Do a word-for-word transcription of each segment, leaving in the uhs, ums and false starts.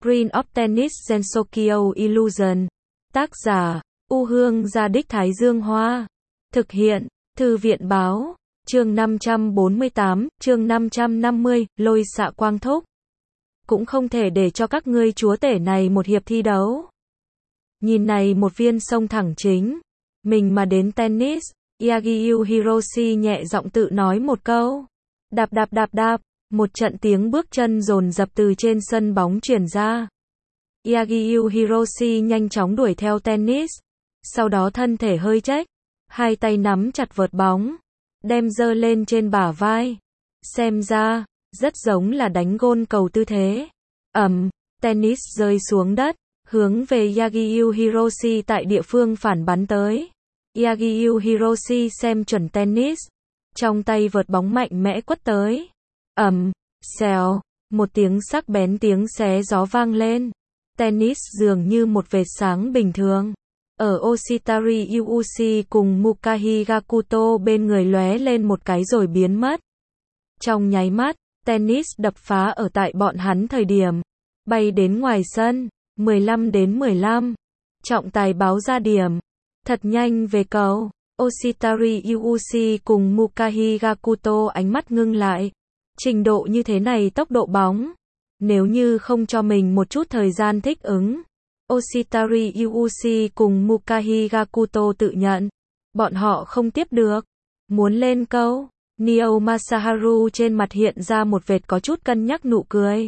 Green of Tennis Gensokyo Illusion. Tác giả, U Hương Gia Đích Thái Dương Hoa. Thực hiện, Thư viện Báo. Chương năm trăm bốn mươi tám, chương năm trăm năm mươi, lôi xạ quang thúc. Cũng không thể để cho các ngươi chúa tể này một hiệp thi đấu. Nhìn này một viên sông thẳng chính. Mình mà đến tennis, Yagyu Hiroshi nhẹ giọng tự nói một câu. Đạp đạp đạp đạp, một trận tiếng bước chân dồn dập từ trên sân bóng truyền ra. Yagyu Hiroshi nhanh chóng đuổi theo tennis. Sau đó thân thể hơi chếch, hai tay nắm chặt vợt bóng, đem giơ lên trên bả vai. Xem ra, rất giống là đánh gôn cầu tư thế. Ầm, tennis rơi xuống đất, hướng về Yagyu Hiroshi tại địa phương phản bắn tới. Yagyu Hiroshi xem chuẩn tennis, trong tay vợt bóng mạnh mẽ quất tới. Ầm, xèo, một tiếng sắc bén tiếng xé gió vang lên. Tennis dường như một vệt sáng bình thường. Ở Oshitari Yuuchi cùng Mukahi Gakuto bên người lóe lên một cái rồi biến mất. Trong nháy mắt, tennis đập phá ở tại bọn hắn thời điểm. Bay đến ngoài sân, mười lăm đến mười lăm. Trọng tài báo ra điểm. Thật nhanh về cầu. Oshitari Yuuchi cùng Mukahi Gakuto ánh mắt ngưng lại. Trình độ như thế này tốc độ bóng. Nếu như không cho mình một chút thời gian thích ứng. Oshitari Yuuchi cùng Mukahi Gakuto tự nhận. Bọn họ không tiếp được. Muốn lên câu. Nio Masaharu trên mặt hiện ra một vệt có chút cân nhắc nụ cười.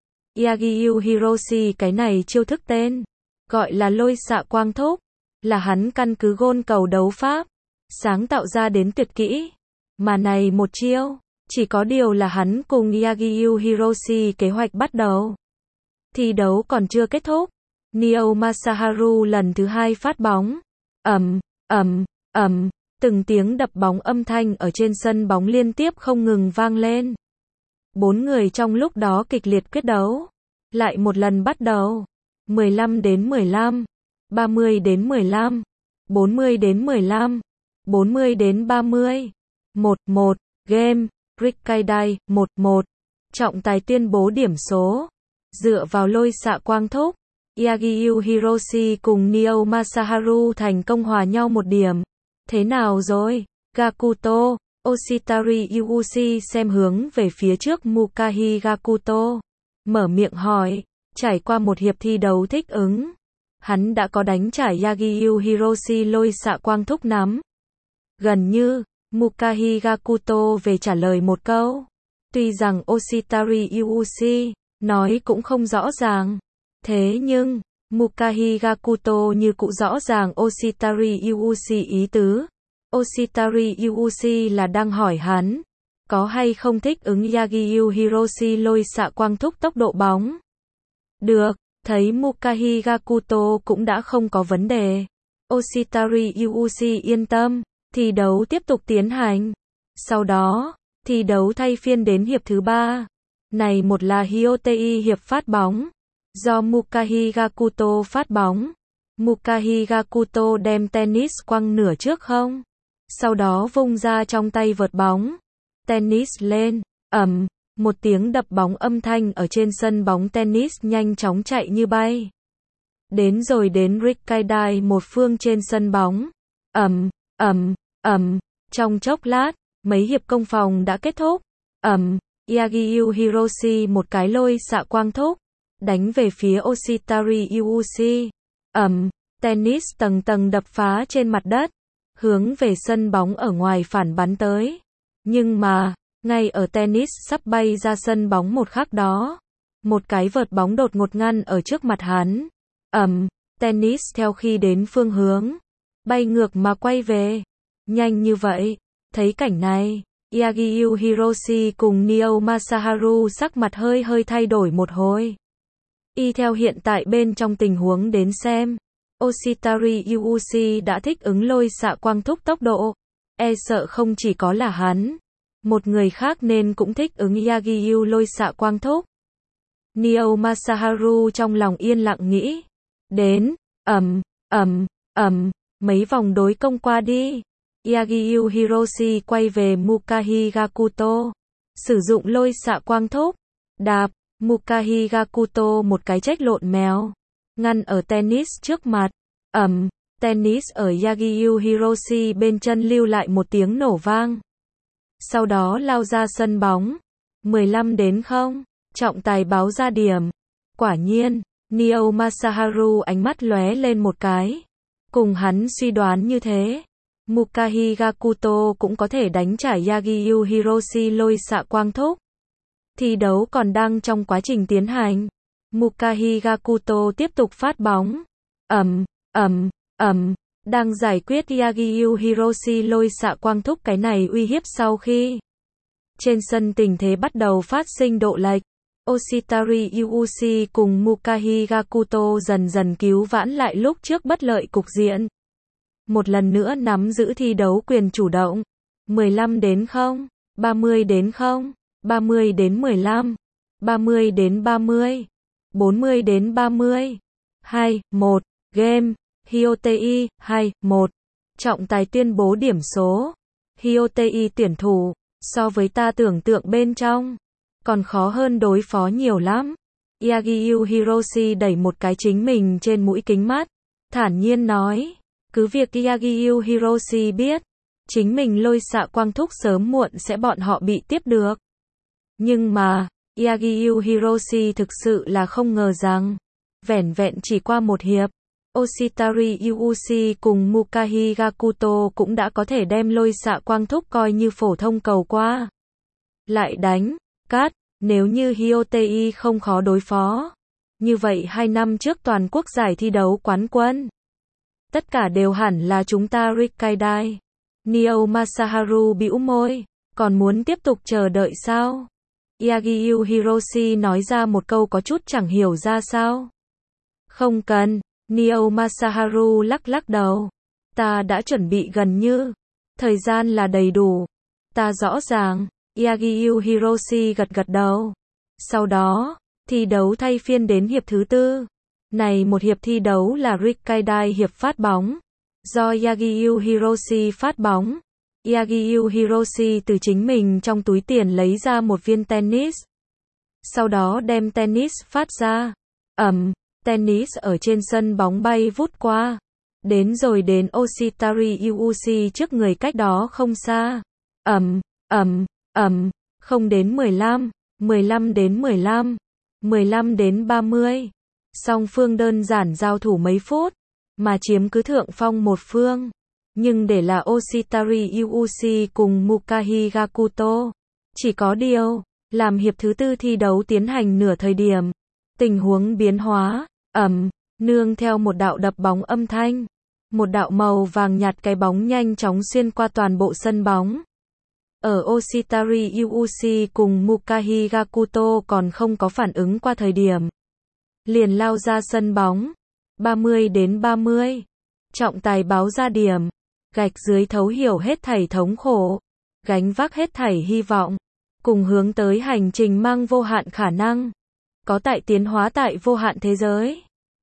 Yagyu Hiroshi cái này chiêu thức tên. Gọi là lôi xạ quang thúc. Là hắn căn cứ gôn cầu đấu pháp. Sáng tạo ra đến tuyệt kỹ. Mà này một chiêu. Chỉ có điều là hắn cùng Yagyu Hiroshi kế hoạch bắt đầu. Thi đấu còn chưa kết thúc. Nio Masaharu lần thứ hai phát bóng. Ầm, ầm, ầm, từng tiếng đập bóng âm thanh ở trên sân bóng liên tiếp không ngừng vang lên. Bốn người trong lúc đó kịch liệt quyết đấu. Lại một lần bắt đầu. mười lăm đến mười lăm, ba mươi đến mười lăm, bốn mươi đến mười lăm, bốn mươi đến ba mươi. một một, game, Rikkaidai, một một. Trọng tài tuyên bố điểm số. Dựa vào lôi xạ quang thúc. Yagyu Hiroshi cùng Nio Masaharu thành công hòa nhau một điểm. Thế nào rồi? Gakuto, Oshitari Yuuchi xem hướng về phía trước Mukahi Gakuto. Mở miệng hỏi, trải qua một hiệp thi đấu thích ứng. Hắn đã có đánh trả Yagyu Hiroshi lôi xạ quang thúc nắm. Gần như, Mukahi Gakuto về trả lời một câu. Tuy rằng Oshitari Yuuchi nói cũng không rõ ràng. Thế nhưng, Mukahi Gakuto như cụ rõ ràng Oshitari Yuuchi ý tứ. Oshitari Yuuchi là đang hỏi hắn, có hay không thích ứng Yagyu Hiroshi lôi xạ quang thúc tốc độ bóng. Được, thấy Mukahi Gakuto cũng đã không có vấn đề. Oshitari Yuuchi yên tâm, thi đấu tiếp tục tiến hành. Sau đó, thi đấu thay phiên đến hiệp thứ ba. Này một là Hyotei hiệp phát bóng. Do Mukahi Gakuto phát bóng. Mukahi Gakuto đem tennis quăng nửa trước không. Sau đó vung ra trong tay vợt bóng. Tennis lên, ầm, một tiếng đập bóng âm thanh ở trên sân bóng tennis nhanh chóng chạy như bay. Đến rồi đến Rikkaidai một phương trên sân bóng. Ầm, ầm, ầm, trong chốc lát, mấy hiệp công phòng đã kết thúc. Ầm, Yagyu Hiroshi một cái lôi xạ quang thúc. Đánh về phía Oshitari Yuuchi. Ầm, tennis tầng tầng đập phá trên mặt đất. Hướng về sân bóng ở ngoài phản bắn tới. Nhưng mà, ngay ở tennis sắp bay ra sân bóng một khắc đó. Một cái vợt bóng đột ngột ngăn ở trước mặt hắn. Ầm, tennis theo khi đến phương hướng. Bay ngược mà quay về. Nhanh như vậy. Thấy cảnh này, Yagyu Hiroshi cùng Nio Masaharu sắc mặt hơi hơi thay đổi một hồi. Y theo hiện tại bên trong tình huống đến xem, Oshitari Yuuchi đã thích ứng lôi xạ quang thúc tốc độ. E sợ không chỉ có là hắn. Một người khác nên cũng thích ứng Yagyu lôi xạ quang thúc. Nio Masaharu trong lòng yên lặng nghĩ. Đến, ầm, ầm, ầm, mấy vòng đối công qua đi. Yagyu Hiroshi quay về Mukahi Gakuto. Sử dụng lôi xạ quang thúc. Đạp. Mukahi Gakuto một cái trách lộn mèo, ngăn ở tennis trước mặt. Ầm, tennis ở Yagyu Hiroshi bên chân lưu lại một tiếng nổ vang. Sau đó lao ra sân bóng. mười lăm đến không, trọng tài báo ra điểm. Quả nhiên, Neo Masaharu ánh mắt lóe lên một cái. Cùng hắn suy đoán như thế. Mukahi Gakuto cũng có thể đánh trả Yagyu Hiroshi lôi xạ quang thúc. Thi đấu còn đang trong quá trình tiến hành. Mukahi Gakuto tiếp tục phát bóng. Ầm, ầm, ầm, đang giải quyết Yagyu Hiroshi lôi xạ quang thúc cái này uy hiếp sau khi trên sân tình thế bắt đầu phát sinh độ lệch. Oshitari Yuuchi cùng Mukahi Gakuto dần dần cứu vãn lại lúc trước bất lợi cục diện. Một lần nữa nắm giữ thi đấu quyền chủ động. mười lăm đến không, ba mươi đến không, ba mươi đến mười lăm, ba mươi đến ba mươi, bốn mươi đến ba mươi. hai, một, game, Hyotei, hai, một. Trọng tài tuyên bố điểm số. Hyotei tuyển thủ, so với ta tưởng tượng bên trong, còn khó hơn đối phó nhiều lắm. Yagyu Hiroshi đẩy một cái chính mình trên mũi kính mắt, thản nhiên nói, cứ việc Yagyu Hiroshi biết, chính mình lôi xạ quang thúc sớm muộn sẽ bọn họ bị tiếp được. Nhưng mà, Yagyu Hiroshi thực sự là không ngờ rằng, vẻn vẹn chỉ qua một hiệp, Oshitari Yuuchi cùng Mukahi Gakuto cũng đã có thể đem lôi xạ quang thúc coi như phổ thông cầu qua. Lại đánh, cát, nếu như Hyotei không khó đối phó. Như vậy hai năm trước toàn quốc giải thi đấu quán quân. Tất cả đều hẳn là chúng ta Rikkaidai. Neo Masaharu bĩu môi, còn muốn tiếp tục chờ đợi sao? Yagyu Hiroshi nói ra một câu có chút chẳng hiểu ra sao. Không cần, Neo Masaharu lắc lắc đầu. Ta đã chuẩn bị gần như, thời gian là đầy đủ. Ta rõ ràng, Yagyu Hiroshi gật gật đầu. Sau đó, thi đấu thay phiên đến hiệp thứ tư. Này một hiệp thi đấu là Rikkaidai hiệp phát bóng. Do Yagyu Hiroshi phát bóng. Yagyu Hiroshi từ chính mình trong túi tiền lấy ra một viên tennis. Sau đó đem tennis phát ra. Ầm, tennis ở trên sân bóng bay vút qua. Đến rồi đến Oshitari Yuuchi trước người cách đó không xa. Ầm, ầm, ầm, không đến mười lăm, mười lăm đến mười lăm, mười lăm đến ba mươi. Song phương đơn giản giao thủ mấy phút, mà chiếm cứ thượng phong một phương. Nhưng để là Oshitari Yuuchi cùng Mukahi Gakuto. Chỉ có điều, làm hiệp thứ tư thi đấu tiến hành nửa thời điểm. Tình huống biến hóa, ầm, nương theo một đạo đập bóng âm thanh. Một đạo màu vàng nhạt cái bóng nhanh chóng xuyên qua toàn bộ sân bóng. Ở Oshitari Yuuchi cùng Mukahi Gakuto còn không có phản ứng qua thời điểm. Liền lao ra sân bóng. ba mươi đến ba mươi. Trọng tài báo ra điểm. Gạch dưới thấu hiểu hết thảy thống khổ. Gánh vác hết thảy hy vọng. Cùng hướng tới hành trình mang vô hạn khả năng. Có tại tiến hóa tại vô hạn thế giới.